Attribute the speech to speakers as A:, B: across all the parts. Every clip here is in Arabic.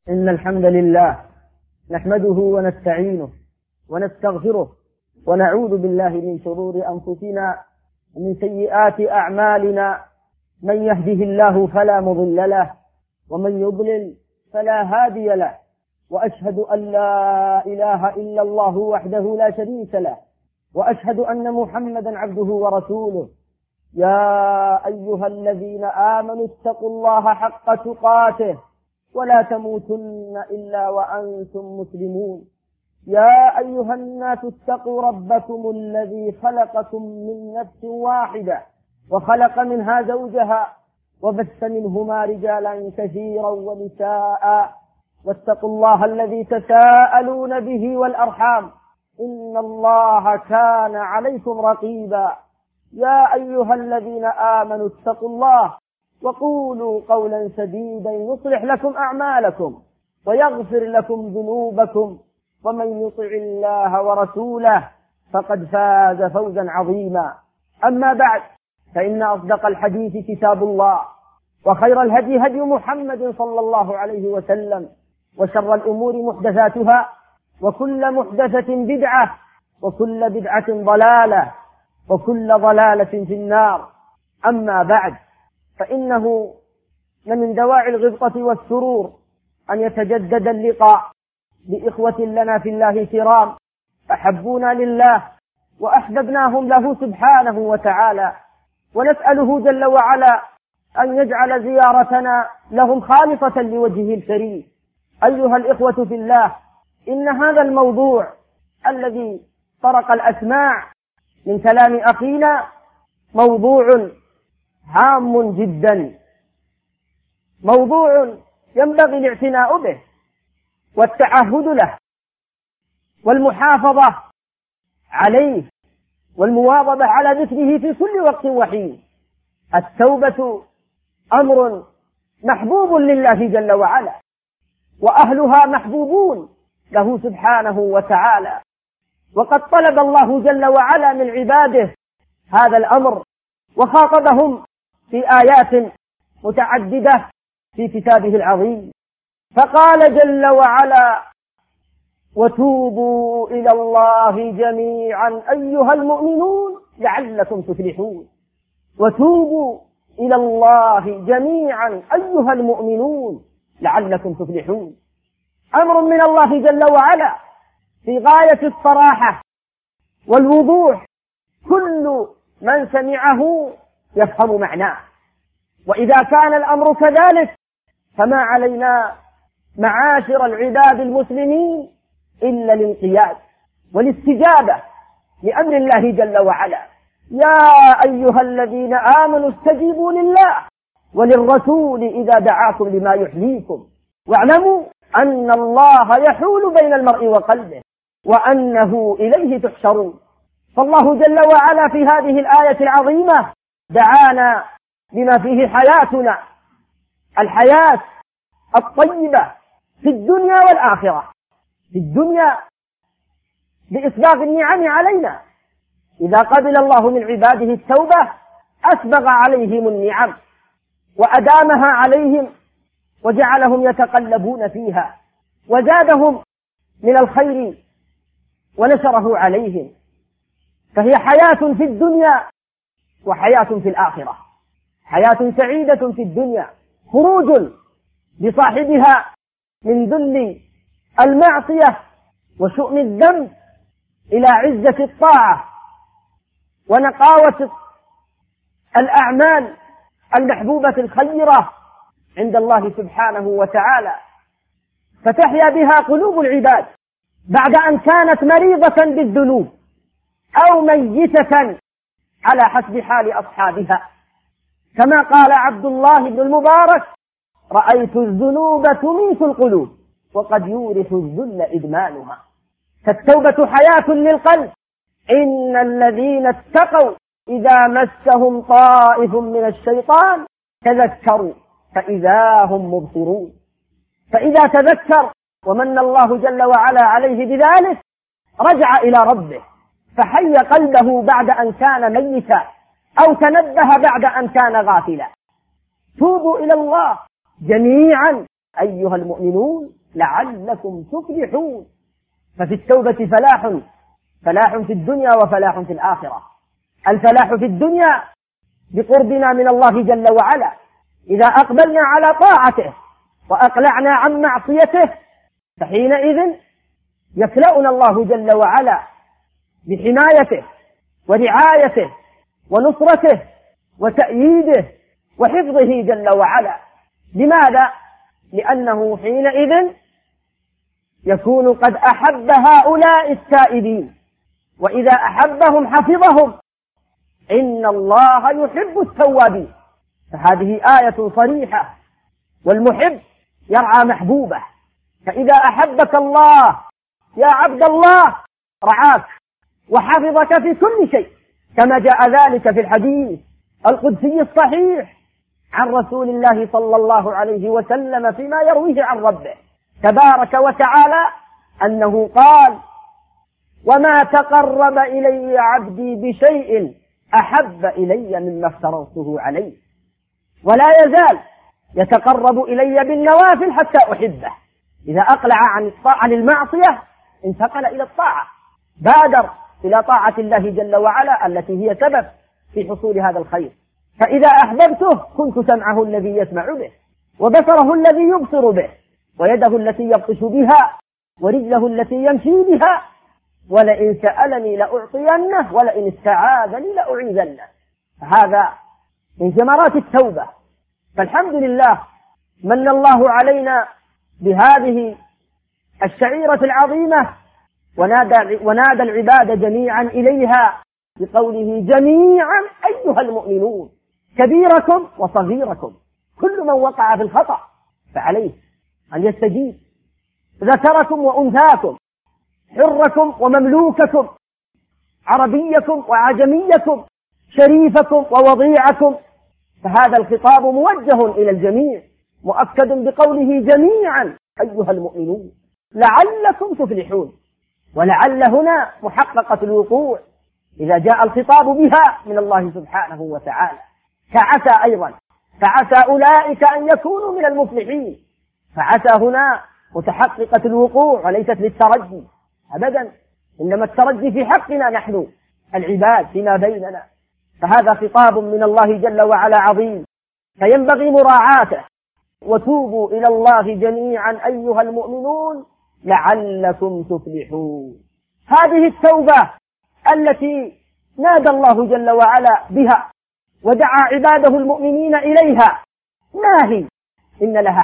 A: إن الحمد لله نحمده ونستعينه ونستغفره ونعوذ بالله من شرور أنفسنا ومن سيئات أعمالنا. من يهده الله فلا مضل له ومن يضلل فلا هادي له، وأشهد أن لا إله إلا الله وحده لا شريك له، وأشهد أن محمدا عبده ورسوله. يا أيها الذين آمنوا اتقوا الله حق تقاته ولا تموتن إلا وأنتم مسلمون. يا أيها الناس اتقوا ربكم الذي خلقكم من نفس واحدة وخلق منها زوجها وبث منهما رجالا كثيرا ونساء، واتقوا الله الذي تساءلون به والأرحام إن الله كان عليكم رقيبا. يا أيها الذين آمنوا اتقوا الله وقولوا قولا سديدا يصلح لكم أعمالكم ويغفر لكم ذنوبكم، ومن يطع الله ورسوله فقد فاز فوزا عظيما. أما بعد، فإن أصدق الحديث كتاب الله، وخير الهدي هدي محمد صلى الله عليه وسلم، وشر الأمور محدثاتها، وكل محدثة بدعة، وكل بدعة ضلالة، وكل ضلالة في النار. أما بعد، فإنه من دواعي الغبطة والسرور أن يتجدد اللقاء بإخوة لنا في الله كرام أحبونا لله وأحببناهم له سبحانه وتعالى، ونسأله جل وعلا أن يجعل زيارتنا لهم خالصة لوجهه الكريم. أيها الإخوة في الله، إن هذا الموضوع الذي طرق الأسماع من كلام أخينا موضوع هام جدا، موضوع ينبغي الاعتناء به والتعهد له والمحافظة عليه والمواظبة على ذكره في كل وقت وحين. التوبة أمر محبوب لله جل وعلا، وأهلها محبوبون له سبحانه وتعالى، وقد طلب الله جل وعلا من عباده هذا الأمر وخاطبهم في آيات متعددة في كتابه العظيم، فقال جل وعلا: وتوبوا إلى الله جميعا أيها المؤمنون لعلكم تفلحون. وتوبوا إلى الله جميعا أيها المؤمنون لعلكم تفلحون. أمر من الله جل وعلا في غاية الصراحة والوضوح، كل من سمعه يفهم معناه. وإذا كان الأمر كذلك فما علينا معاشر العباد المسلمين إلا الانقياد والاستجابة لأمر الله جل وعلا. يا أيها الذين آمنوا استجيبوا لله وللرسول إذا دعاكم لما يحييكم، واعلموا أن الله يحول بين المرء وقلبه وأنه إليه تحشرون. فالله جل وعلا في هذه الآية العظيمة دعانا بما فيه حياتنا، الحياة الطيبة في الدنيا والآخرة. في الدنيا بإسباغ النعم علينا، إذا قبل الله من عباده التوبة أسبغ عليهم النعم وأدامها عليهم وجعلهم يتقلبون فيها، وزادهم من الخير ونشره عليهم. فهي حياة في الدنيا وحياة في الآخرة، حياة سعيدة في الدنيا، خروج بصاحبها من ذل المعصية وشؤم الذنب إلى عزة الطاعة ونقاوة الأعمال المحبوبة الخيرة عند الله سبحانه وتعالى، فتحيا بها قلوب العباد بعد أن كانت مريضة بالذنوب أو ميتة على حسب حال أصحابها. كما قال عبد الله بن المبارك: رأيت الذنوب تميت القلوب وقد يورث الذل إدمانها. فالتوبة حياة للقلب. إن الذين اتقوا إذا مسهم طائف من الشيطان تذكروا فإذا هم مبصرون. فإذا تذكر ومن الله جل وعلا عليه بذلك رجع إلى ربه، فحي قلبه بعد أن كان ميتا أو تنبه بعد أن كان غافلا. توبوا إلى الله جميعا أيها المؤمنون لعلكم تفلحون. ففي التوبة فلاح في الدنيا وفلاح في الآخرة. الفلاح في الدنيا بقربنا من الله جل وعلا، إذا أقبلنا على طاعته وأقلعنا عن معصيته فحينئذ يكلأنا الله جل وعلا بحمايته ورعايته ونصرته وتأييده وحفظه جل وعلا. لماذا؟ لأنه حينئذ يكون قد أحب هؤلاء التائبين، وإذا أحبهم حفظهم. إن الله يحب التوابين. فهذه آية صريحة، والمحب يرعى محبوبه. فإذا أحبك الله يا عبد الله رعاك وحفظك في كل شيء، كما جاء ذلك في الحديث القدسي الصحيح عن رسول الله صلى الله عليه وسلم فيما يرويه عن ربه تبارك وتعالى أنه قال: وما تقرب إلي عبدي بشيء أحب إلي مما افترضته عليه، ولا يزال يتقرب إلي بالنوافل حتى أحبه. إذا أقلع عن المعصية انتقل إلى الطاعة، بادر إلى طاعة الله جل وعلا التي هي سبب في حصول هذا الخير. فإذا أحببته كنت سمعه الذي يسمع به، وبصره الذي يبصر به، ويده التي يبطش بها، ورجله التي يمشي بها، ولئن سألني لأعطينه، ولئن استعاذني لأعيذنه. هذا من ثمرات التوبة. فالحمد لله من الله علينا بهذه الشعيرة العظيمة، ونادى العباد جميعا إليها بقوله: جميعا أيها المؤمنون، كبيركم وصغيركم، كل من وقع في الخطأ فعليه أن يستجيب، ذكركم وأنثاكم، حركم ومملوككم، عربيكم وعجميكم، شريفكم ووضيعكم. فهذا الخطاب موجه إلى الجميع، مؤكد بقوله: جميعا أيها المؤمنون لعلكم تفلحون. ولعل هنا محققة الوقوع إذا جاء الخطاب بها من الله سبحانه وتعالى. فعسى أيضا، فعسى أولئك أن يكونوا من المفلحين. فعسى هنا متحققة الوقوع وليست للترجي أبدا، إنما الترجي في حقنا نحن العباد فيما بيننا. فهذا خطاب من الله جل وعلا عظيم، فينبغي مراعاته. وتوبوا إلى الله جميعا أيها المؤمنون لعلكم تفلحون. هذه التوبة التي نادى الله جل وعلا بها ودعا عباده المؤمنين إليها، ما هي؟ إن لها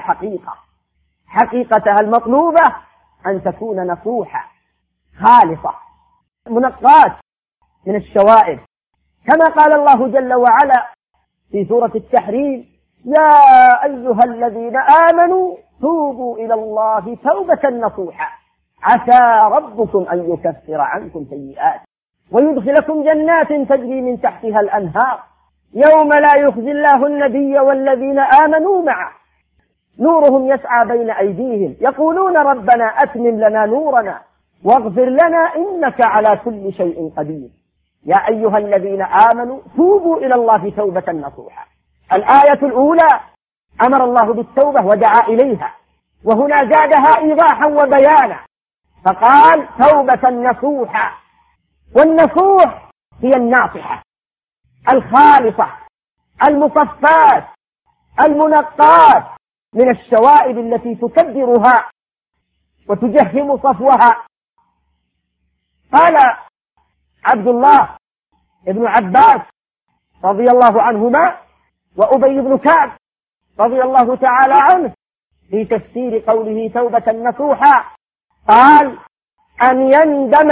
A: حقيقتها المطلوبة أن تكون نصوحة خالصة منقاة من الشوائب، كما قال الله جل وعلا في سورة التحريم: يا أيها الذين آمنوا توبوا إلى الله توبة نصوحا عسى ربكم أن يكفر عنكم سيئات ويدخلكم جنات تجري من تحتها الأنهار يوم لا يخزي الله النبي والذين آمنوا معه نورهم يسعى بين أيديهم يقولون ربنا أتمم لنا نورنا واغفر لنا إنك على كل شيء قدير. يا أيها الذين آمنوا توبوا إلى الله توبة نصوحا. الآية الأولى أمر الله بالتوبة ودعا إليها، وهنا زادها إيضاحا وبيانا فقال توبة نصوحا. والنصوح هي الناصحة الخالصة المصفاة المنقاة من الشوائب التي تكدرها وتجهم صفوها. قال عبد الله ابن عباس رضي الله عنهما وأبي بن كعب رضي الله تعالى عنه في تفسير قوله توبة نصوحا قال: أن يندم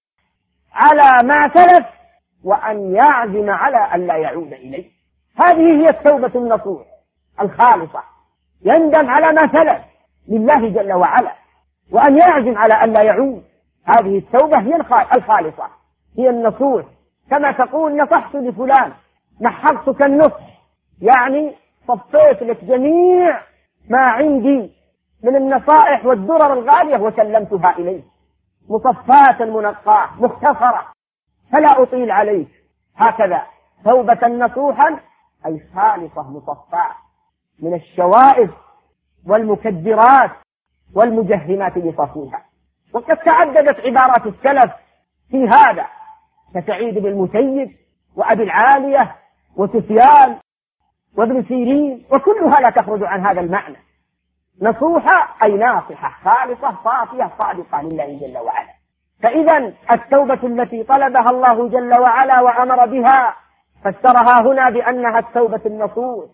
A: على ما سلف وأن يعزم على أن لا يعود إليه. هذه هي التوبة النصوح الخالصة، يندم على ما سلف لله جل وعلا وأن يعزم على أن لا يعود. هذه التوبة هي الخالصة، هي النصوح. كما تقول نصحت لفلان، نحرتك النصح، يعني صفيت لك جميع ما عندي من النصائح والدرر الغالية وسلمتها إليك مصفاة منقاة مختصرة فلا أطيل عليك. هكذا توبة نصوحا أي خالصة مصفاة من الشوائب والمكدرات والمجهمات لصفوها. وقد تعددت عبارات السلف في هذا كسعيد بن المسيب وأبي العالية وسفيان وابن سيرين، وكلها لا تخرج عن هذا المعنى. نصوحة أي ناصحة خالصة صافية صادقة لله جل وعلا. فإذا التوبة التي طلبها الله جل وعلا وأمر بها فسرها هنا بأنها التوبة النصوح.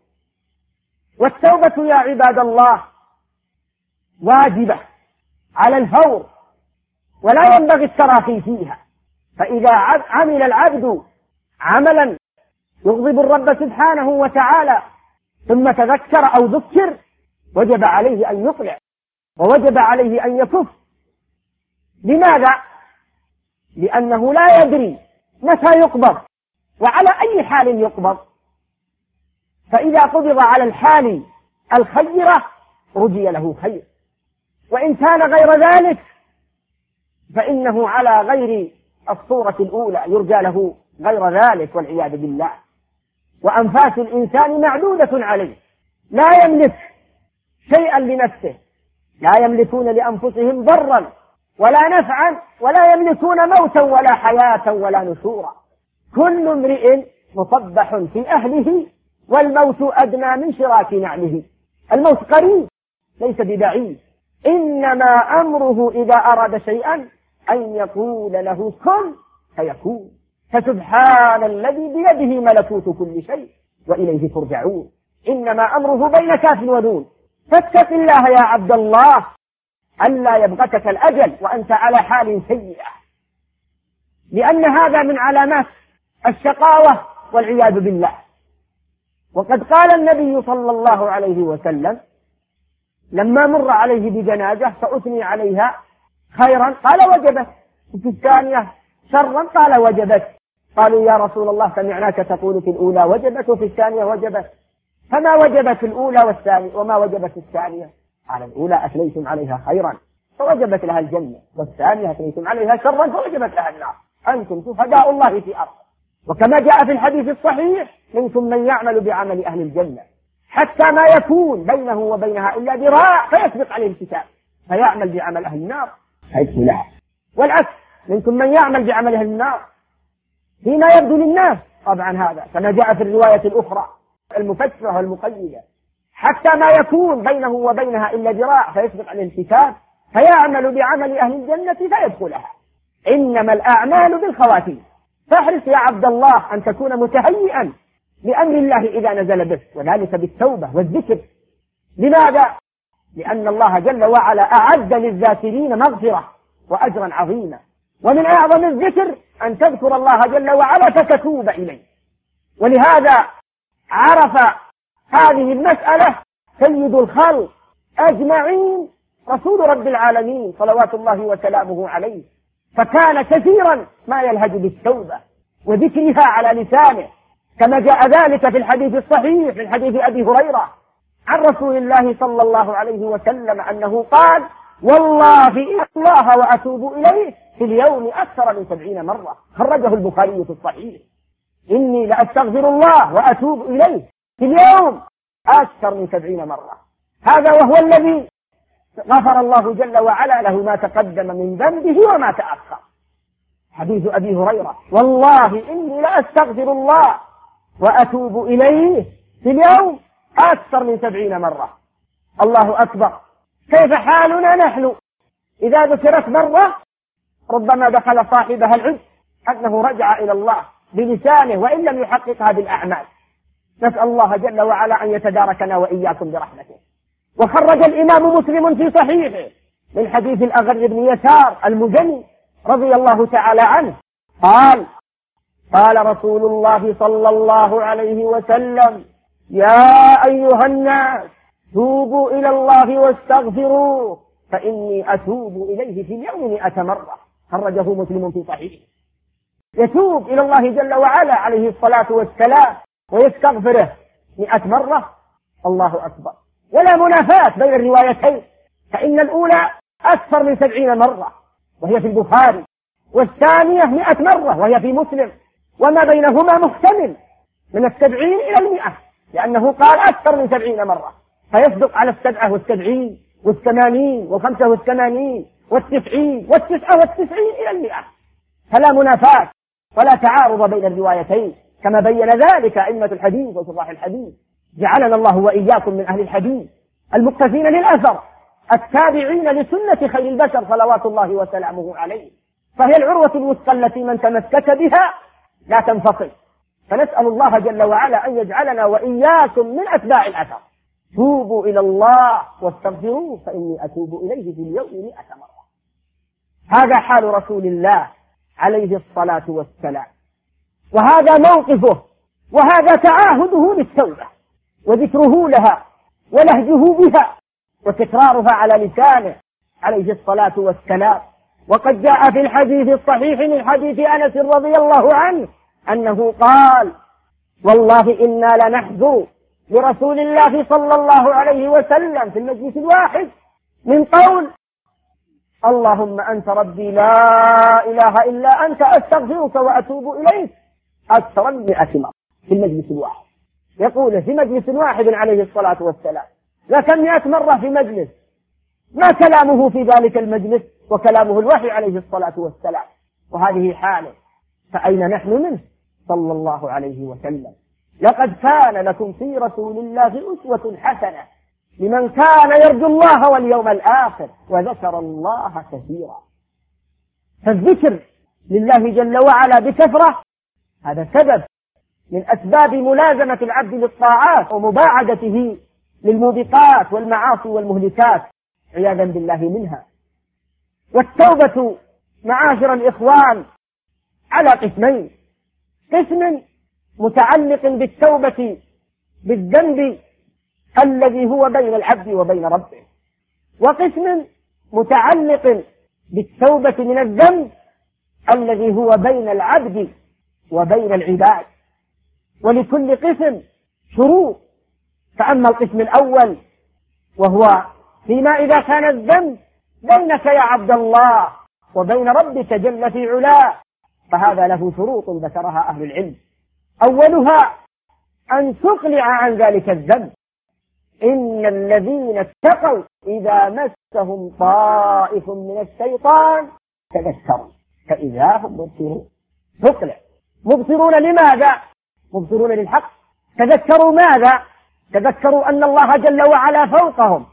A: والتوبة يا عباد الله واجبة على الفور ولا ينبغي التراخي فيها. فإذا عمل العبد عملا يغضب الرب سبحانه وتعالى ثم تذكر أو ذكر وجب عليه أن يقلع ووجب عليه أن يكف. لماذا؟ لأنه لا يدري متى يقبض وعلى أي حال يقبض. فإذا قبض على الحال الخيرة رجي له خير، وإن كان غير ذلك فإنه على غير الصورة الأولى يرجى له غير ذلك والعياذ بالله. وأنفاس الإنسان معدودة عليه، لا يملك شيئا لنفسه، لا يملكون لأنفسهم ضرا ولا نفعا، ولا يملكون موتا ولا حياة ولا نشورا. كل امرئ مصبح في أهله والموت أدنى من شراك نعله. الموت قريب ليس ببعيد، إنما أمره إذا أراد شيئا أن يقول له كن فيكون. فسبحان الذي بيده ملكوت كل شيء وإليه ترجعون. إنما أمره بين كاف ونون. فاتق الله يا عبد الله ألا يبغتك الأجل وأنت على حال سيئة، لأن هذا من علامات الشقاوة والعياذ بالله. وقد قال النبي صلى الله عليه وسلم لما مر عليه بجنازة فأثني عليها خيرا قال وجبت، وفي الثانية شرا قال وجبت. قالوا يا رسول الله سمعناك تقول في الأولى وجبت وفي الثانية وجبت، فما وجبت الأولى والثانية وما وجبت الثانية؟ قال الأولى أثنيتم عليها خيرا فوجبت لها الجنة، والثانية أثنيتم عليها شرا فوجبت لها النار. أنتم شهداء الله في أرض. وكما جاء في الحديث الصحيح منكم من يعمل بعمل أهل الجنة حتى ما يكون بينه وبينها إلا ذراع فيسبق عليه الكتاب فيعمل بعمل أهل النار فيدخلها. والعكس منكم من يعمل بعمل أهل النار فيما يبدو للناس، طبعا هذا كما جاء في الرواية الأخرى المفسرة والمقيدة حتى ما يكون بينه وبينها إلا ذراع فيسبق عليه الكتاب فيعمل بعمل أهل الجنة فيدخلها. إنما الأعمال بالخواتيم. فاحرص يا عبد الله أن تكون متهيئا لأمر الله إذا نزل بك، وذلك بالتوبة والذكر. لماذا؟ لأن الله جل وعلا أعد للذاكرين مغفرة وأجرا عظيما. ومن أعظم الذكر أن تذكر الله جل وعلا فتتوب إليه. ولهذا عرف هذه المسألة سيد الخلق أجمعين رسول رب العالمين صلوات الله وسلامه عليه، فكان كثيرا ما يلهج بالتوبة وذكرها على لسانه، كما جاء ذلك في الحديث الصحيح من حديث أبي هريرة عن رسول الله صلى الله عليه وسلم أنه قال والله إن الله وأتوب إليه في اليوم أكثر من 70 مرة. خرجه البخاري في الصحيح. إني لأستغفر الله وأتوب إليه في اليوم أكثر من 70 مرة. هذا وهو الذي غفر الله جل وعلا له ما تقدم من ذنبه وما تأخر. حديث أبي هريرة والله إني لأستغفر الله وأتوب إليه في اليوم أكثر من 70 مرة. الله أكبر. كيف حالنا نحن إذا ذكرت مرة ربما دخل صاحبها العجب أنه رجع إلى الله بلسانه وإن لم يحققها بالأعمال. نسأل الله جل وعلا أن يتداركنا وإياكم برحمته. وخرج الإمام مسلم في صحيحه من حديث الأغر بن يسار المزني رضي الله تعالى عنه قال رسول الله صلى الله عليه وسلم يا أيها الناس توبوا إلى الله واستغفروه فإني أتوب إليه في اليوم 100 مرة. خرجه مسلم في صحيحه. يتوب إلى الله جل وعلا عليه الصلاة والسلام ويستغفره 100 مرة. الله أكبر. ولا منافاة بين الروايتين، فإن الأولى أكثر من 70 مرة وهي في البخاري، والثانية 100 مرة وهي في مسلم، وما بينهما محتمل من 70 إلى 100، لأنه قال أكثر من 70 مرة فيصدق على 77 والثمانين والخمسة والثمانين والتسعين والتسعة والتسعين إلى 100. فلا منافاة ولا تعارض بين الروايتين، كما بين ذلك أئمة الحديث وشراح الحديث. جعلنا الله وإياكم من أهل الحديث المقتفين للأثر التابعين لسنة خير البشر صلوات الله وسلامه عليه. فهي العروة الوثقى التي من تمسك بها لا تنفصل. فنسأل الله جل وعلا أن يجعلنا وإياكم من أتباع الأثر. توبوا إلى الله واستغفروه فإني أتوب إليه في اليوم 100 مرة. هذا حال رسول الله عليه الصلاة والسلام، وهذا موقفه، وهذا تعاهده للتوبة وذكره لها ولهجه بها وتكرارها على لسانه عليه الصلاة والسلام. وقد جاء في الحديث الصحيح من حديث أنس رضي الله عنه أنه قال: والله إنا لنحذو لرسول الله صلى الله عليه وسلم في المجلس الواحد من قول: اللهم أنت ربي لا إله إلا أنت أستغفرك وأتوب إليك، أكثر من 100 مرة في المجلس الواحد. يقول في مجلس واحد عليه الصلاة والسلام، لكن 100 مرة في مجلس ما كلامه في ذلك المجلس وكلامه الوحي عليه الصلاة والسلام. وهذه حاله، فأين نحن منه صلى الله عليه وسلم؟ لقد كان لكم في رسول الله أسوة حسنة لمن كان يرجو الله واليوم الآخر وذكر الله كثيرا. فالذكر لله جل وعلا بكثرة هذا سبب من أسباب ملازمة العبد للطاعات ومباعدته للموبقات والمعاصي والمهلكات عياذا بالله منها. والتوبة معاشر الإخوان على قسمين: قسم متعلق بالتوبة بالذنب الذي هو بين العبد وبين ربه، وقسم متعلق بالتوبة من الذنب الذي هو بين العبد وبين العباد. ولكل قسم شروط. فأما القسم الأول وهو فيما إذا كان الذنب بينك يا عبد الله وبين ربك جل في علاه، فهذا له شروط ذكرها أهل العلم. أولها أن تقلع عن ذلك الذنب. إن الذين اتقوا إذا مسهم طائف من الشيطان تذكروا فإذا هم مبصرون. تقلع. مبصرون لماذا؟ مبصرون للحق. تذكروا ماذا؟ تذكروا أن الله جل وعلا فوقهم،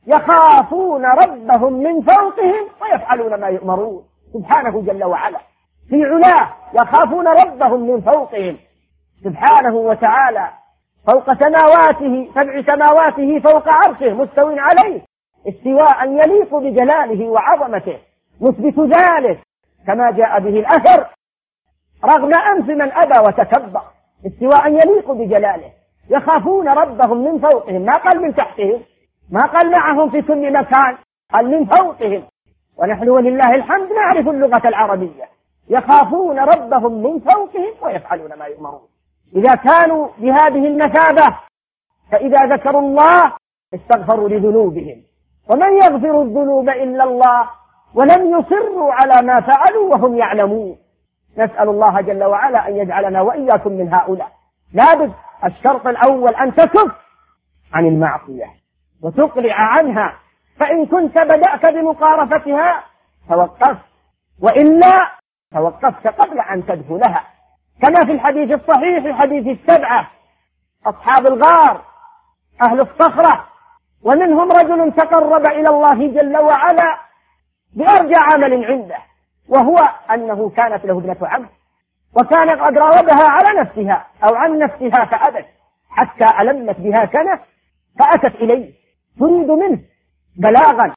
A: يخافون ربهم من فوقهم ويفعلون ما يؤمرون سبحانه جل وعلا في علاه. يخافون ربهم من فوقهم سبحانه وتعالى فوق سماواته، 7 سماواته فوق عرشه مستو عليه استواء يليق بجلاله وعظمته، مثبت ذلك كما جاء به الأثر رغم أنف من أبى وتكبر، استواء يليق بجلاله. يخافون ربهم من فوقهم، ما قال من تحتهم، ما قال معهم في كل مكان، قال من فوقهم. ونحن ولله الحمد نعرف اللغة العربية. يخافون ربهم من فوقهم ويفعلون ما يؤمرون. إذا كانوا بهذه المثابة فإذا ذكروا الله استغفروا لذنوبهم، ومن يغفر الذنوب إلا الله، ولم يصروا على ما فعلوا وهم يعلمون. نسأل الله جل وعلا أن يجعلنا وإياكم من هؤلاء. لابد الشرط الأول أن تكف عن المعصية وتقلع عنها، فإن كنت بدأت بمقارفتها توقف، وإلا توقفت قبل أن تدخلها، كما في الحديث الصحيح حديث 7 أصحاب الغار أهل الصخرة، ومنهم رجل تقرب إلى الله جل وعلا بأرجى عمل عنده، وهو أنه كانت له ابنة عم، وكان قد راودها على نفسها أو عن نفسها فأبت، حتى ألمت بها سنة فأتت إليه تريد منه بلاغا،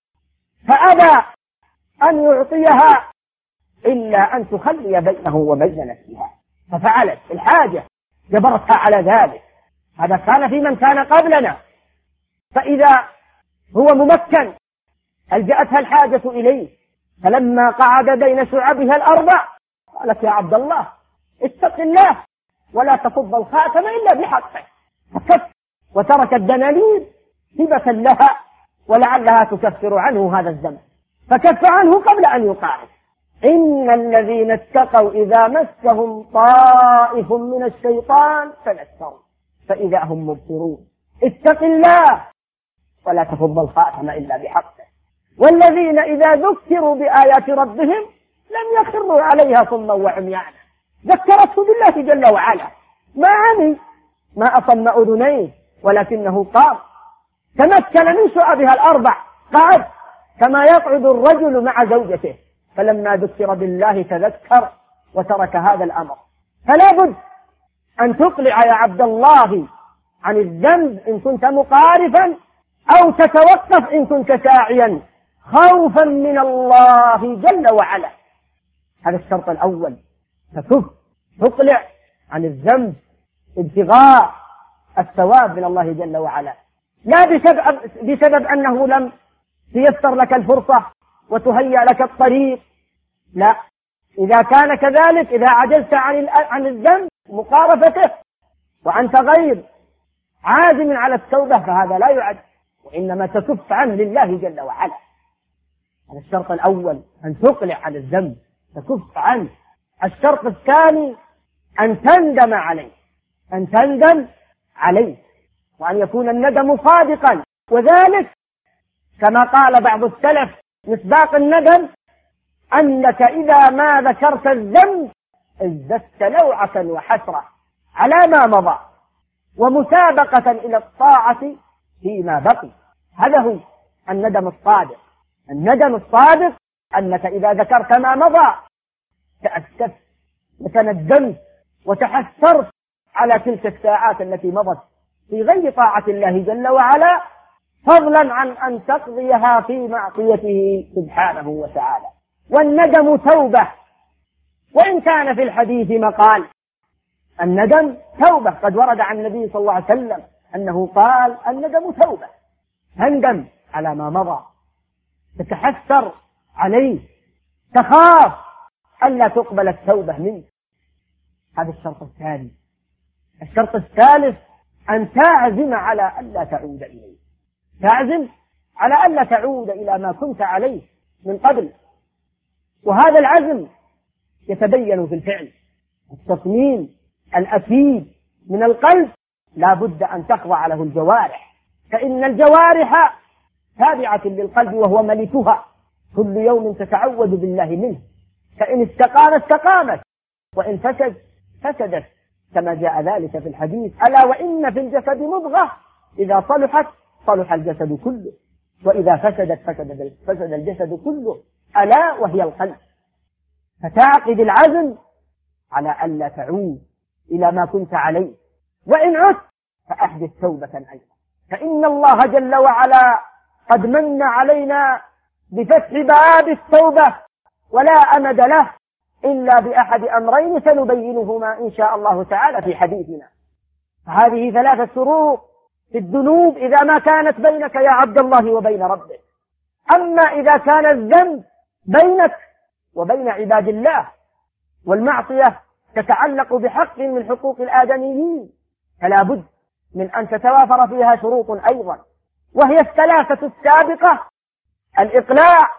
A: فأبى أن يعطيها إلا أن تخلي بينه وبين نفسها، ففعلت الحاجة جبرتها على ذلك. هذا كان في من كان قبلنا. فإذا هو ممكن ألجأتها الحاجة إليه، فلما قعد بين شعبها الأربع قالت: يا عبد الله اتق الله ولا تفض الخاتم إلا بحقه، فكف وترك الدنانير هبة لها ولعلها تكفر عنه هذا الزمن، فكف عنه قبل أن يقارب. إن الذين اتقوا إذا مسهم طائف من الشيطان تذكروا فإذا هم مبصرون. اتق الله ولا تفض الخاتم إلا بحقه. والذين إذا ذكروا بآيات ربهم لم يخروا عليها صما وعميانا. ذكرته بالله جل وعلا، ما عمي، ما أصم أذنيه، ولكنه قام تمكن من شعبها الأربع، قعد كما يقعد الرجل مع زوجته، فلما ذكر بالله تذكر وترك هذا الأمر. فلا بد أن تقلع يا عبد الله عن الذنب إن كنت مقارفا، أو تتوقف إن كنت ساعيا خوفا من الله جل وعلا. هذا الشرط الأول، تقلع عن الذنب ابتغاء الثواب من الله جل وعلا، لا بسبب أنه لم تيسر لك الفرصة وتهيأ لك الطريق، لا. إذا كان كذلك، إذا عجزت عن الذنب مقارفته وأنت غير عازم على التوبة فهذا لا يعد، وإنما تكف عنه لله جل وعلا. هذا الشرط الأول، أن تقلع عن الذنب، تكف عنه. الشرط الثاني أن تندم عليه، أن تندم عليه، وأن يكون الندم صادقا، وذلك كما قال بعض السلف مصداق الندم أنك إذا ما ذكرت الذنب ازددت لوعة وحسرة على ما مضى ومسابقة إلى الطاعة فيما بقي. هذا هو الندم الصادق. الندم الصادق أنك إذا ذكرت ما مضى تأسفت وتندمت وتحسرت على تلك الساعات التي مضت في غير طاعة الله جل وعلا، فضلا عن أن تقضيها في معصيته سبحانه وتعالى. والندم توبة، وإن كان في الحديث مقال. الندم توبة، قد ورد عن النبي صلى الله عليه وسلم أنه قال الندم توبة. تندم على ما مضى، تتحسر عليه، تخاف ألا تقبل التوبة منه. هذا الشرط الثاني. الشرط الثالث أن تعزم على ألا تعود إليه، تعزم على ألا تعود إلى ما كنت عليه من قبل. وهذا العزم يتبين في الفعل. التصميم الأكيد من القلب لا بد أن تخضع له الجوارح، فإن الجوارح تابعة للقلب وهو ملكها، كل يوم تتعوذ بالله منه، فإن استقامت وإن فسدت كما جاء ذلك في الحديث: ألا وإن في الجسد مضغة إذا صلحت صلح الجسد كله، وإذا فسدت فسد الجسد كله، ألا وهي القلب. فتعقد العزم على ألا تعود إلى ما كنت عليه، وإن عدت فأحدث توبة أيضا، فإن الله جل وعلا قد من علينا بفتح باب التوبة، ولا أمد له إلا بأحد أمرين سنبينهما إن شاء الله تعالى في حديثنا. هذه ثلاثة شروط في الذنوب إذا ما كانت بينك يا عبد الله وبين ربك. أما إذا كان الذنب بينك وبين عباد الله، والمعصية تتعلق بحق من حقوق الآدميين، فلا بد من أن تتوافر فيها شروط أيضا، وهي الثلاثة السابقة: الإقلاع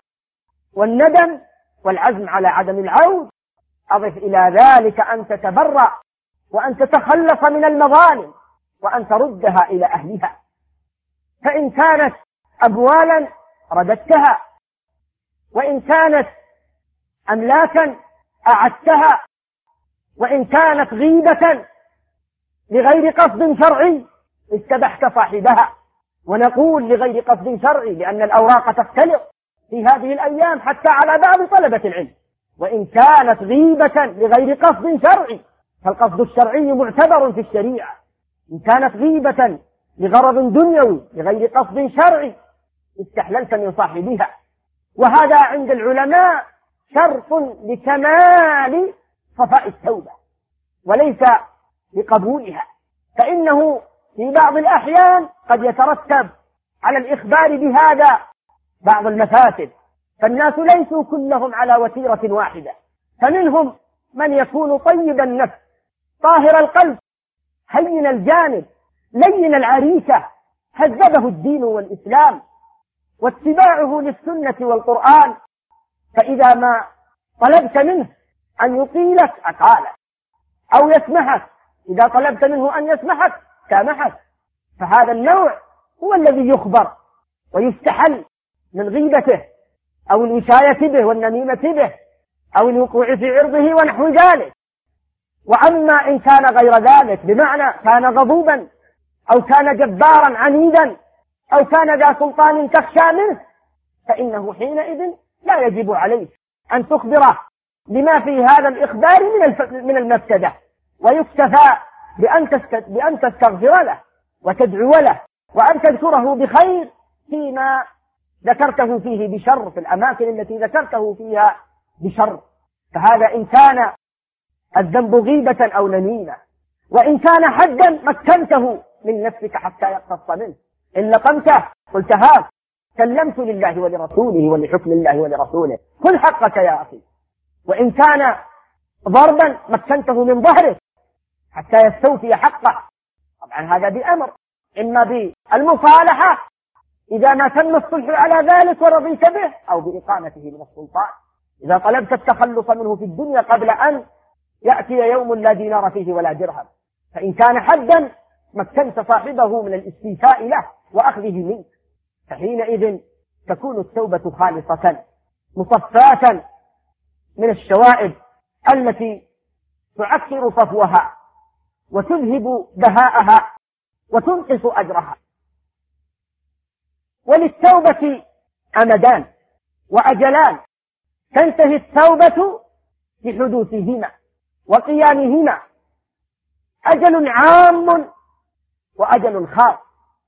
A: والندم والعزم على عدم العود. أضف إلى ذلك أن تتبرأ وأن تتخلص من المظالم وأن تردها إلى أهلها، فإن كانت أموالا رددتها، وإن كانت أملاكا أعدتها، وإن كانت غيبة لغير قصد شرعي استبحت صاحبها. ونقول لغير قصد شرعي لأن الأوراق تختلط في هذه الأيام حتى على بعض طلبة العلم. وإن كانت غيبة لغير قصد شرعي فالقصد الشرعي معتبر في الشريعة. إن كانت غيبة لغرض دنيوي لغير قصد شرعي استحللت من صاحبها. وهذا عند العلماء شرط لكمال صفاء التوبة وليس لقبولها، فإنه في بعض الأحيان قد يترتب على الإخبار بهذا بعض المفاسد، فالناس ليسوا كلهم على وتيرة واحدة، فمنهم من يكون طيب النفس طاهر القلب هين الجانب لين العريكة، هذبه الدين والإسلام واتباعه للسنة والقرآن، فإذا ما طلبت منه أن يطيلك أطالك أو يسمحك، إذا طلبت منه أن يسمحك سامحك. فهذا النوع هو الذي يخبر ويستحل من غيبته أو الوشاية به والنميمة به أو الوقوع في عرضه ونحو ذلك. وأما إن كان غير ذلك، بمعنى كان غضوبا أو كان جبارا عنيدا أو كان ذا سلطان تخشى منه، فإنه حينئذ لا يجب عليك أن تخبره بما في هذا الإخبار من المفسدة، ويكتفى بأن تستغفر له وتدعو له وأن تذكره بخير فيما ذكرته فيه بشر، في الأماكن التي ذكرته فيها بشر. فهذا إن كان الذنب غيبة أو نميمة. وإن كان حدا مكنته من نفسك حتى يقتص منه، إن لقمته قلت هات سلمت لله ولرسوله ولحكم الله ولرسوله، كل حقك يا أخي. وإن كان ضربا مكنته من ظهره حتى يستوفي حقه، طبعا هذا بأمر، إما بالمصالحة إذا ما تم الصلح على ذلك ورضيت به، أو بإقامته من السلطان إذا طلبت التخلص منه في الدنيا قبل أن يأتي يوم لا دينار فيه ولا درهم. فإن كان حدا مكنت صاحبه من الاستيفاء له وأخذه منك، فحينئذ تكون التوبة خالصة مصفاة من الشوائب التي تعكر صفوها وتذهب بهاءها وتنقص أجرها. وللتوبة أمدان وأجلان تنتهي التوبة بحدوثهما وقيامهما، أجل عام وأجل خاص.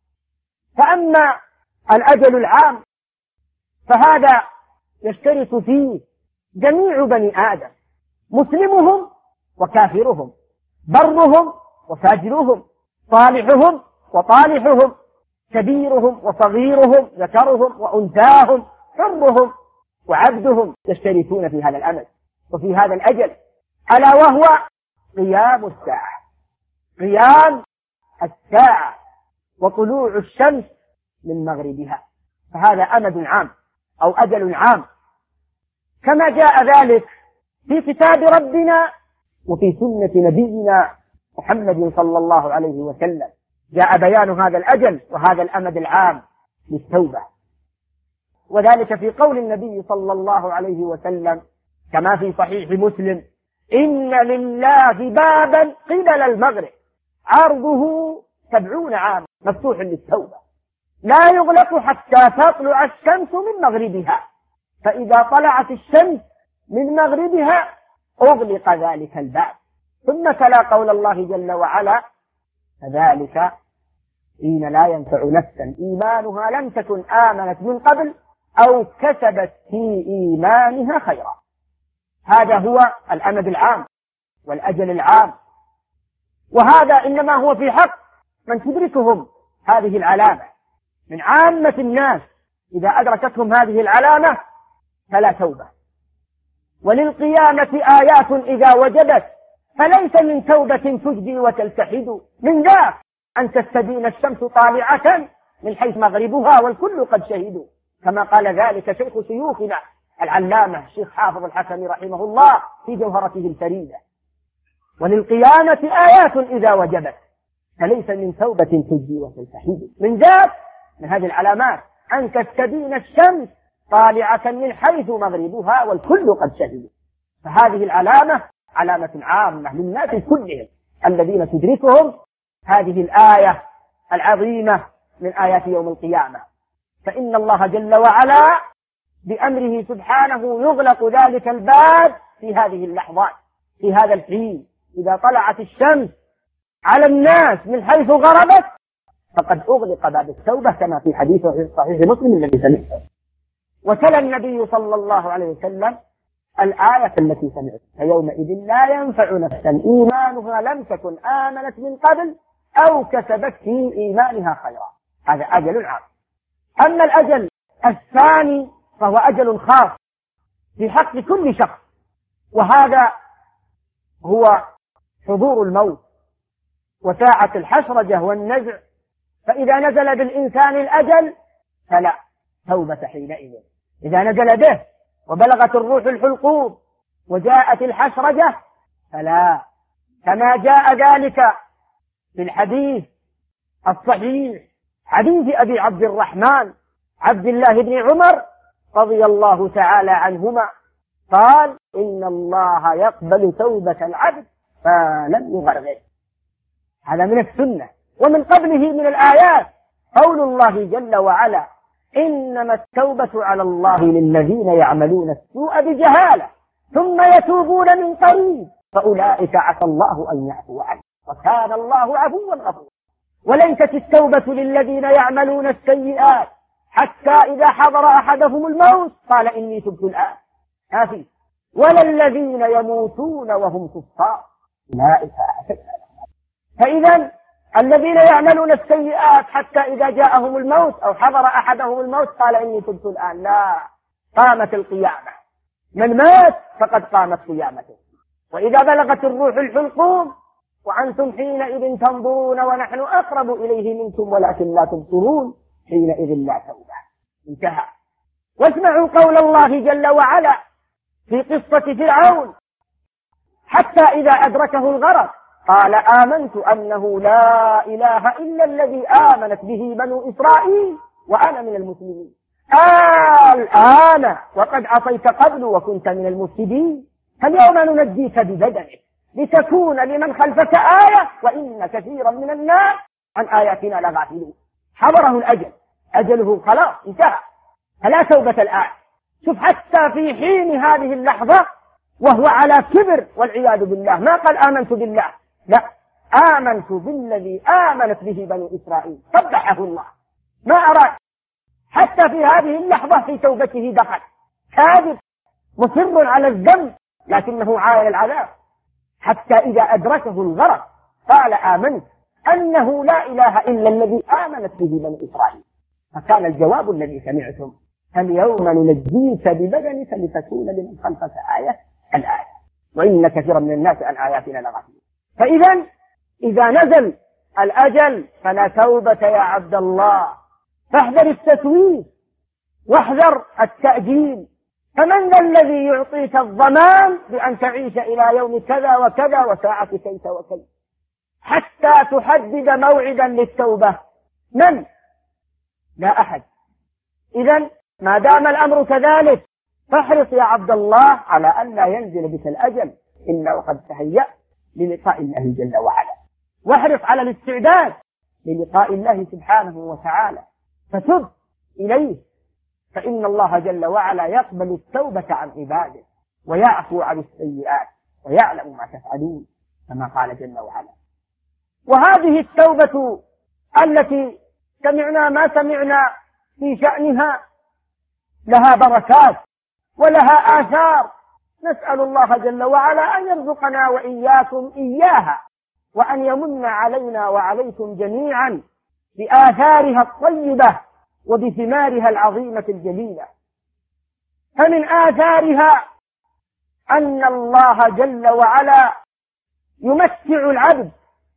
A: فأما الأجل العام فهذا يشترك فيه جميع بني آدم، مسلمهم وكافرهم، برهم وفاجرهم، صالحهم وطالحهم، كبيرهم وصغيرهم، ذكرهم وأنثاهم، حرهم وعبدهم، يشتركون في هذا الأمل وفي هذا الأجل، ألا وهو قيام الساعة، قيام الساعة وطلوع الشمس من مغربها. فهذا أمد عام أو أجل عام، كما جاء ذلك في كتاب ربنا وفي سنة نبينا محمد صلى الله عليه وسلم، جاء بيان هذا الأجل وهذا الأمد العام للتوبة. وذلك في قول النبي صلى الله عليه وسلم كما في صحيح مسلم: إن لله بابا قبل المغرب عرضه 70 عاما مفتوح للتوبة، لا يغلق حتى تطلع الشمس من مغربها، فإذا طلعت الشمس من مغربها أغلق ذلك الباب. ثم تلا قول الله جل وعلا: فذلك حين لا ينفع نفسا إيمانها لم تكن آمنت من قبل أو كسبت في إيمانها خيرا. هذا هو الأمد العام والأجل العام، وهذا إنما هو في حق من تدركهم هذه العلامة. من عامة الناس إذا أدركتهم هذه العلامة فلا توبة. وللقيامة آيات إذا وجبت فليس من توبة تجدي وتلتحد، من ذا أن تستدين الشمس طالعة من حيث مغربها والكل قد شهدوا، كما قال ذلك شيخ شيوخنا العلامة الشيخ حافظ الحكمي رحمه الله في جوهرته الفريدة. وللقيامة آيات إذا وجبت فليس من توبة تجدي وتلتحد، من ذات من هذه العلامات أن تستدين الشمس طالعة من حيث مغربها والكل قد شهدوا. فهذه العلامة علامة عامة للناس كلهم الذين تدركهم هذه الآية العظيمة من آيات يوم القيامة. فإن الله جل وعلا بأمره سبحانه يغلق ذلك الباب في هذه اللحظات، في هذا الحين، إذا طلعت الشمس على الناس من حيث غربت فقد أغلق باب التوبة، كما في حديث صحيح مسلم الذي سمعته. وتلا النبي صلى الله عليه وسلم الآية التي سمعت: فيومئذ لا ينفع نفسا إيمانها لم تكن آمنت من قبل أو كسبت في إيمانها خيرا. هذا أجل عام. أما الأجل الثاني فهو أجل خاص في حق كل شخص، وهذا هو حضور الموت وساعة الحشرجة والنزع. فإذا نزل بالإنسان الأجل فلا توبة حينئذ. إذا نزل به وبلغت الروح الحلقوم وجاءت الحشرجة فلا، كما جاء ذلك في الحديث الصحيح حديث أبي عبد الرحمن عبد الله بن عمر رضي الله تعالى عنهما قال إن الله يقبل توبة العبد فلم يغرغر. هذا من السنة. ومن قبله من الآيات قول الله جل وعلا إنما التوبة على الله للذين يعملون السوء بجهالة ثم يتوبون من قريب فأولئك عسى الله أن يعفو عنهم وكان الله عفوا غفورا. وليست التوبة للذين يعملون السيئات حتى إذا حضر أحدهم الموت قال إني تبت الآن هذه، ولا الذين يموتون وهم كفار أولئك أعتدنا لهم. فإذا الذين يعملون السيئات حتى إذا جاءهم الموت أو حضر أحدهم الموت قال إني تبت الآن، لا، قامت القيامة. من مات فقد قامت قيامته. وإذا بلغت الروح الحلقوم وأنتم حينئذ تنظرون ونحن أقرب إليه منكم ولكن لا تبصرون حينئذ لا توبة. انتهى. واسمعوا قول الله جل وعلا في قصة فرعون حتى إذا أدركه الغرق قال آمنت أنه لا إله إلا الذي آمنت به بنو إسرائيل وأنا من المسلمين. الآن وقد عصيت قبل وكنت من المفسدين فاليوم ننجيك ببدنك لتكون لمن خلفك آية وإن كثيرا من الناس عن آياتنا لغافلون. حضره الأجل، أجله خلاص انتهى، فلا توبة الآن. شوف حتى في حين هذه اللحظة وهو على كبر والعياذ بالله ما قال آمنت بالله، لا، آمنت بالذي آمنت به بنو إسرائيل، قبحه الله ما أراد. حتى في هذه اللحظة في توبته دخل كاذب مصر على الذنب لكنه عاين العذاب. حتى إذا أدركه الغرق قال آمنت أنه لا إله إلا الذي آمنت به بنو إسرائيل. فكان الجواب الذي سمعتم اليوم ننجيك ببدنك لتكون لمن خلفك آية الآية وإن كثيرا من الناس عن آياتنا لغافلون. فإذا إذا نزل الأجل فلا توبة يا عبد الله، فاحذر التسويف واحذر التأجيل. فمن ذا الذي يعطيك الضمان بأن تعيش إلى يوم كذا وكذا وساعة كيت وكيت حتى تحدد موعدا للتوبة؟ من؟ لا أحد. إذن ما دام الأمر كذلك فاحرص يا عبد الله على أن لا ينزل بك الأجل إلا وقد تهيأت للقاء الله جل وعلا، واحرص على الاستعداد للقاء الله سبحانه وتعالى، فتب إليه فإن الله جل وعلا يقبل التوبة عن عباده ويعفو عن السيئات ويعلم ما تفعلون كما قال جل وعلا. وهذه التوبة التي سمعنا ما سمعنا في شأنها لها بركات ولها آثار، نسأل الله جل وعلا أن يرزقنا وإياكم إياها وأن يمن علينا وعليكم جميعا بآثارها الطيبة وبثمارها العظيمة الجليلة. فمن آثارها أن الله جل وعلا يمتع العبد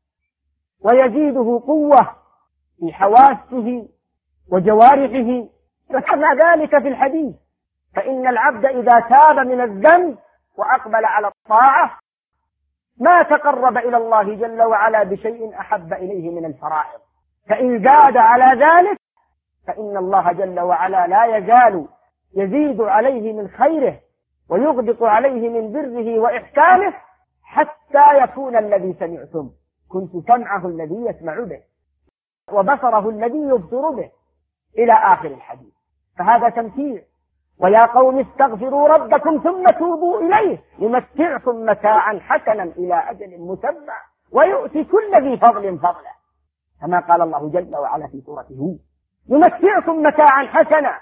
A: ويزيده قوة في حواسه وجوارحه، ذكرنا ذلك في الحديث. فإن العبد إذا تاب من الذنب وأقبل على الطاعة ما تقرب إلى الله جل وعلا بشيء أحب إليه من الفرائض، فإن زاد على ذلك فإن الله جل وعلا لا يزال يزيد عليه من خيره ويغدق عليه من بره وإحسانه حتى يكون الذي سمعتم كنت سمعه الذي يسمع به وبصره الذي يبصر به إلى آخر الحديث. فهذا تمتيع. ويا قوم استغفروا ربكم ثم توبوا إليه يمتعكم متاعا حسنا إلى أجل مسمى ويؤتي كل ذي فضل فضله كما قال الله جل وعلا في سورة هود. يمتعكم متاعا حسنا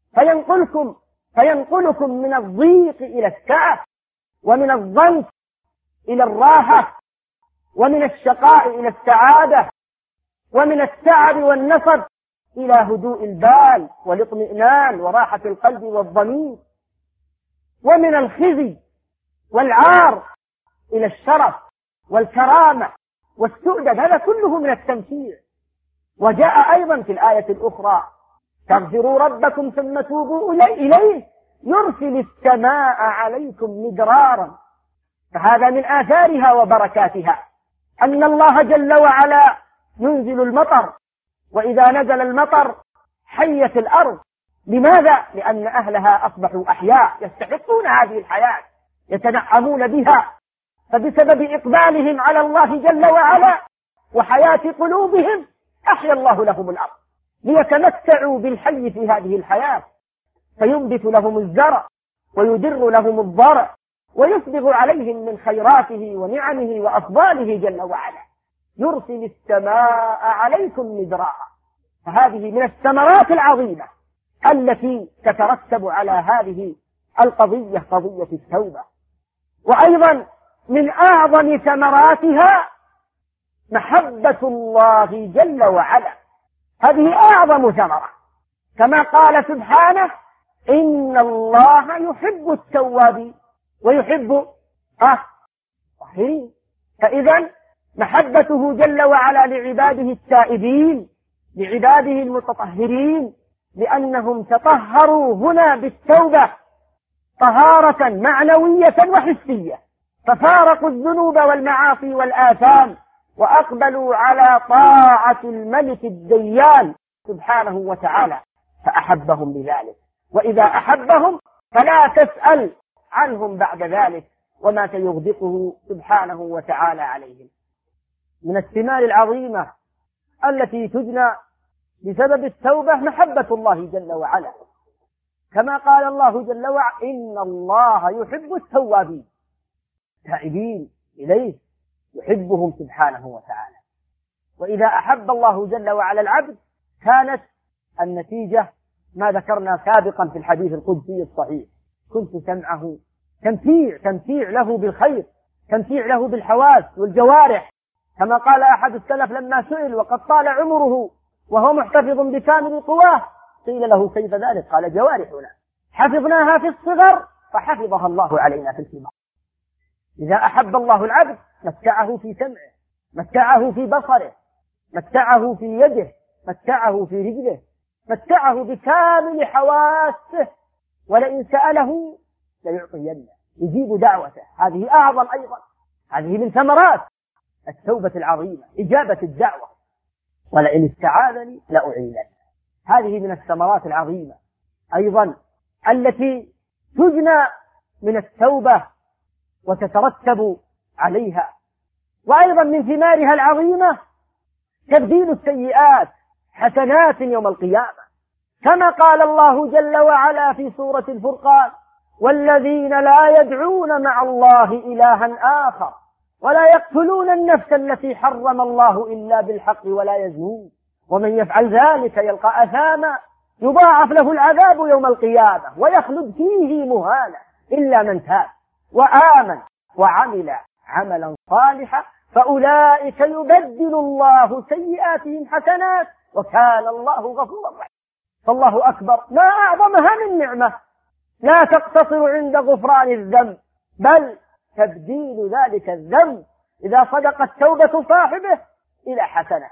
A: فينقلكم من الضيق إلى السعة ومن الضنك إلى الراحة ومن الشقاء إلى السعادة ومن التعب والنصب إلى هدوء البال والاطمئنان وراحة القلب والضمير، ومن الخزي والعار إلى الشرف والكرامة والسؤدد. هذا كله من التمتيع. وجاء أيضا في الآية الأخرى استغفروا ربكم ثم توبوا إليه يرسل السماء عليكم مدرارا. فهذا من آثارها وبركاتها أن الله جل وعلا ينزل المطر، وإذا نزل المطر حيت الأرض لماذا؟ لأن أهلها أصبحوا أحياء يستحقون هذه الحياة، يتنعمون بها، فبسبب إقبالهم على الله جل وعلا وحياة قلوبهم أحيا الله لهم الأرض ليتمتعوا بالحي في هذه الحياة، فينبت لهم الزرع ويدر لهم الضرع ويسبغ عليهم من خيراته ونعمه وأفضاله جل وعلا، يرسل السماء عليكم مدرارا. فهذه من الثمرات العظيمة التي تترتب على هذه القضية، قضية التوبة. وأيضا من أعظم ثمراتها محبة الله جل وعلا، هذه أعظم ثمرة، كما قال سبحانه إن الله يحب التوابين ويحب الطاهرين. فإذا محبته جل وعلا لعباده التائبين، لعباده المتطهرين، لأنهم تطهروا هنا بالتوبة طهارة معنوية وحسية، ففارقوا الذنوب والمعاصي والآثام وأقبلوا على طاعة الملك الديان سبحانه وتعالى، فأحبهم بذلك. وإذا أحبهم فلا تسأل عنهم بعد ذلك وما سيغدقه سبحانه وتعالى عليهم. من الثمار العظيمة التي تجنى بسبب التوبة محبة الله جل وعلا، كما قال الله جل وعلا إن الله يحب التوابين، تائبين إليه يحبهم سبحانه وتعالى. وإذا أحب الله جل وعلا العبد كانت النتيجة ما ذكرنا سابقا في الحديث القدسي الصحيح: كنت سمعه، تمتيع له بالخير، تمتيع له بالحواس والجوارح، كما قال أحد السلف لما سئل وقد طال عمره وهو محتفظ بكامل قواه قيل له كيف ذلك؟ قال جوارحنا حفظناها في الصغر فحفظها الله علينا في الكبر. إذا أحب الله العبد متعه في سمعه، متعه في بصره، متعه في يده، متعه في رجله، متعه بكامل حواسه، ولئن سأله ليعطينه، يجيب دعوته. هذه أعظم أيضا، هذه من ثمرات التوبة العظيمة، إجابة الدعوة، ولئن استعاذني لأعيذنه. هذه من الثمرات العظيمة أيضا التي تجنى من التوبة وتترتب عليها. وأيضا من ثمارها العظيمة تبديل السيئات حسنات يوم القيامة، كما قال الله جل وعلا في سورة الفرقان: والذين لا يدعون مع الله إلها آخر ولا يقتلون النفس التي حرم الله إلا بالحق ولا يزنون ومن يفعل ذلك يلقى أثاما يضاعف له العذاب يوم القيامة ويخلد فيه مهانا إلا من تاب وآمن وعمل عملا صالحا فأولئك يبدل الله سيئاتهم حسنات وكان الله غفورا رحيما. فالله أكبر، ما أعظمها من نعمة لا تقتصر عند غفران الذنب، بل تبديل ذلك الذنب إذا صدقت توبة صاحبه إلى حسنة،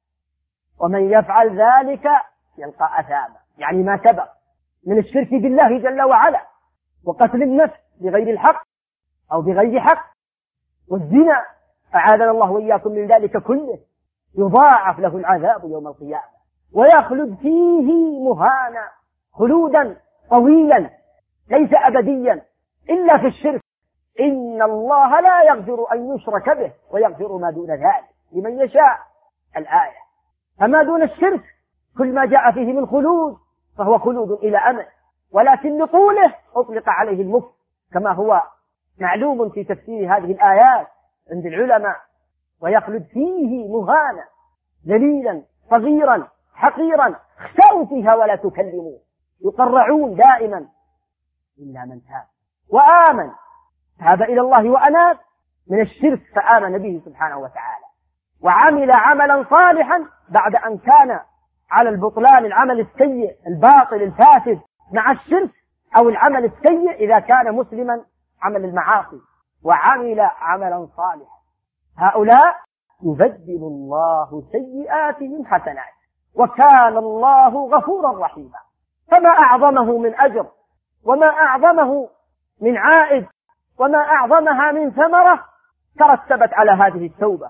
A: ومن يفعل ذلك يلقى أثاما، يعني ما سبق من الشرك بالله جل وعلا وقتل النفس بغير الحق أو بغير حق والزنا، أعاذنا الله وإياكم من ذلك كله، يضاعف له العذاب يوم القيامة ويخلد فيه مهانا خلودا طويلا ليس أبديا إلا في الشرك. إن الله لا يغفر أن يشرك به ويغفر ما دون ذلك لمن يشاء. الآية. فما دون الشرك كل ما جاء فيه من خلود فهو خلود إلى أمد، ولكن لطوله أطلق عليه المكث كما هو معلوم في تفسير هذه الآيات عند العلماء، ويخلد فيه مهانا ذليلا صغيرا حقيرا اخسأوا فيها ولا تكلموا، يقرعون دائما إلا من تاب وآمن، تاب إلى الله وأناب من الشرك فآمن به سبحانه وتعالى وعمل عملا صالحا بعد أن كان على البطلان العمل السيء الباطل الفاسد مع الشرك، أو العمل السيء إذا كان مسلما عمل المعاصي، وعمل عملا صالحا. هؤلاء يبدل الله سيئاتهم حسنات وكان الله غفورا رحيما. فما أعظمه من أجر وما أعظمه من عائد وما أعظمها من ثمرة ترتبت على هذه التوبة.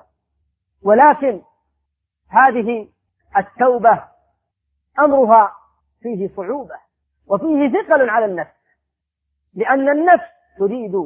A: ولكن هذه التوبة أمرها فيه صعوبة، وفيه ثقل على النفس، لأن النفس تريد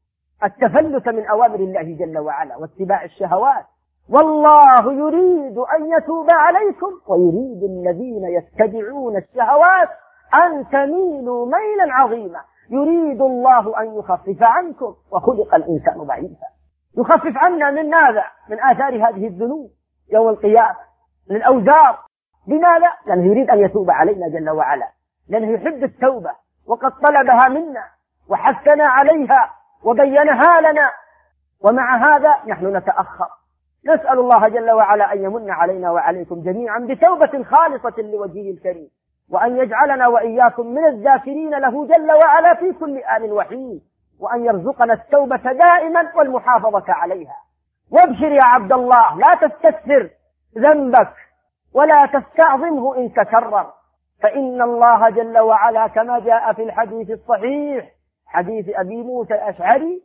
A: التفلت من أوامر الله جل وعلا واتباع الشهوات، والله يريد أن يتوب عليكم ويريد الذين يتبعون الشهوات أن تميلوا ميلا عظيما. يريد الله أن يخفف عنكم وخلق الإنسان ضعيفا. يخفف عنا من ماذا؟ من آثار هذه الذنوب يوم القيامة، من الأوزار. بماذا؟ لأنه يريد أن يتوب علينا جل وعلا، لأنه يحب التوبة وقد طلبها منا وحثنا عليها وبينها لنا، ومع هذا نحن نتأخر. نسأل الله جل وعلا أن يمن علينا وعليكم جميعا بتوبة خالصة لوجهه الكريم، وأن يجعلنا وإياكم من الذاكرين له جل وعلا في كل آن وحين، وأن يرزقنا التوبة دائما والمحافظة عليها. وابشر يا عبد الله، لا تستكثر ذنبك ولا تستعظمه إن تكرر، فإن الله جل وعلا كما جاء في الحديث الصحيح حديث أبي موسى الأشعري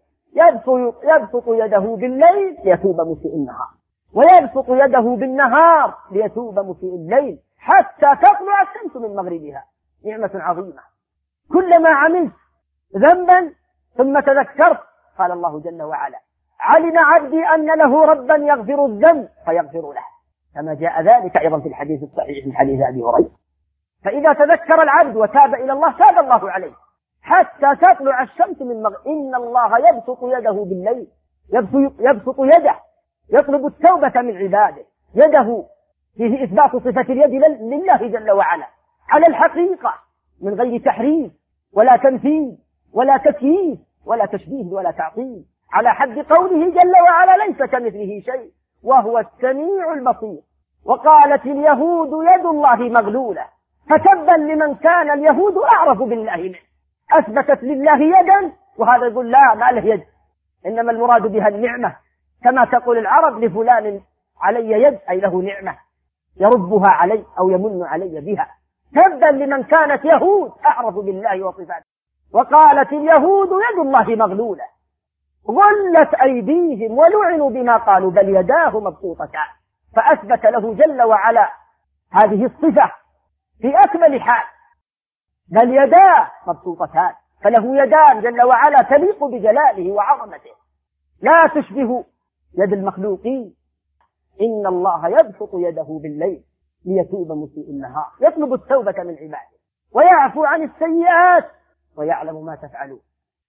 A: يبسط يده بالليل ليتوب مسيء النهار، ويبسط يده بالنهار ليتوب مسيء الليل حتى تطلع الشمس من مغربها. نعمة عظيمة. كلما عملت ذنبا ثم تذكرت، قال الله جل وعلا: علم عبدي أن له ربا يغفر الذنب فيغفر له، كما جاء ذلك أيضا في الحديث الصحيح من حديث أبي هريرة. فإذا تذكر العبد وتاب إلى الله تاب الله عليه حتى تطلع الشمس من مغرب. إن الله يبسط يده بالليل، يبسط يده، يطلب التوبة من عباده. يده فيه إثبات صفة اليد لله جل وعلا على الحقيقة، من غير تحريف ولا تمثيل ولا تكييف ولا تشبيه ولا تعطيل، على حد قوله جل وعلا: ليس كمثله شيء وهو السميع البصير. وقالت اليهود يد الله مغلولة، فتبا لمن كان اليهود أعرف بالله منه. أثبتت لله يدا، وهذا يقول لا، ما له يد، إنما المراد بها النعمة، كما تقول العرب لفلان علي يد، أي له نعمة يربها علي أو يمن علي بها. تبا لمن كانت يهود أعرف بالله وصفاته. وقالت اليهود يد الله مغلولة غلت أيديهم ولعنوا بما قالوا بل يداه مبسوطتان. فأثبت له جل وعلا هذه الصفة في أكمل حال، بل يداه مبسوطتان، فله يدان جل وعلا تليق بجلاله وعظمته، لا تشبه يد المخلوقين. إن الله يبسط يده بالليل ليتوب مسيء النهار، يطلب التوبة من عباده ويعفو عن السيئات ويعلم ما تفعلون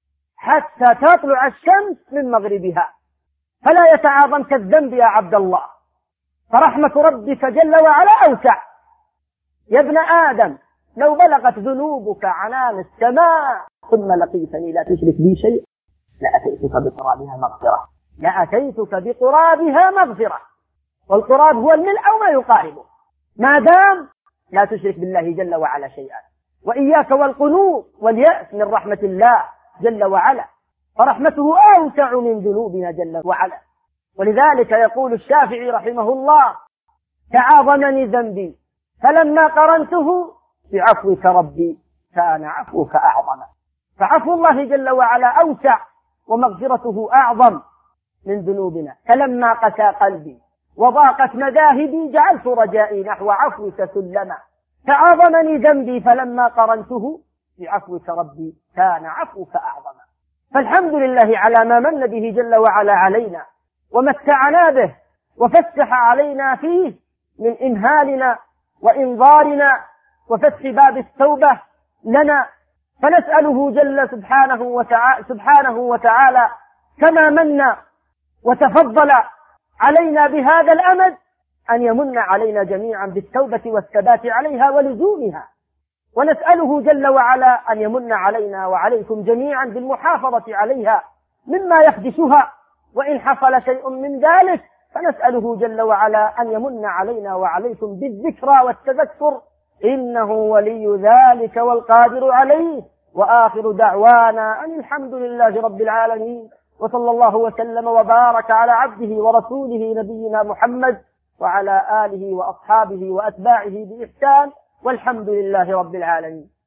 A: حتى تطلع الشمس من مغربها. فلا يتعاظمك الذنب يا عبد الله، فرحمة ربك جل وعلا أوسع. يا ابن آدم، لو بلغت ذنوبك عنان السماء ثم لقيتني لا تشرك بي شيء لأتيتك بقرابها مغفرة، لأتيتك بقرابها مغفرة. والقراب هو الملء أو ما يقاربه، ما دام لا تشرك بالله جل وعلا شيئا. وإياك والقنوط واليأس من رحمة الله جل وعلا، فرحمته أوسع من ذنوبنا جل وعلا. ولذلك يقول الشافعي رحمه الله: تعاظمني ذنبي فلما قرنته بعفوك ربي كان عفوك أعظم. فعفو الله جل وعلا أوسع ومغفرته أعظم من ذنوبنا. فلما قسى قلبي وضاقت مذاهبي جعلت رجائي نحو عفوك سلما. تعاظمني ذنبي فلما قرنته بعفوك ربي كان عفوك أعظم. فالحمد لله على ما من به جل وعلا علينا ومتعنا به وفتح علينا فيه من إمهالنا وإنظارنا وفتح باب التوبة لنا. فنسأله جل سبحانه وتعالى كما من وتفضل علينا بهذا الأمد أن يمن علينا جميعا بالتوبة والثبات عليها ولزومها. ونسأله جل وعلا أن يمن علينا وعليكم جميعا بالمحافظة عليها مما يخدشها، وإن حصل شيء من ذلك فنسأله جل وعلا أن يمن علينا وعليكم بالذكرى والتذكر، إنه ولي ذلك والقادر عليه. وآخر دعوانا أن الحمد لله رب العالمين، وصلى الله وسلم وبارك على عبده ورسوله نبينا محمد وعلى آله وأصحابه وأتباعه بإحسان، والحمد لله رب العالمين.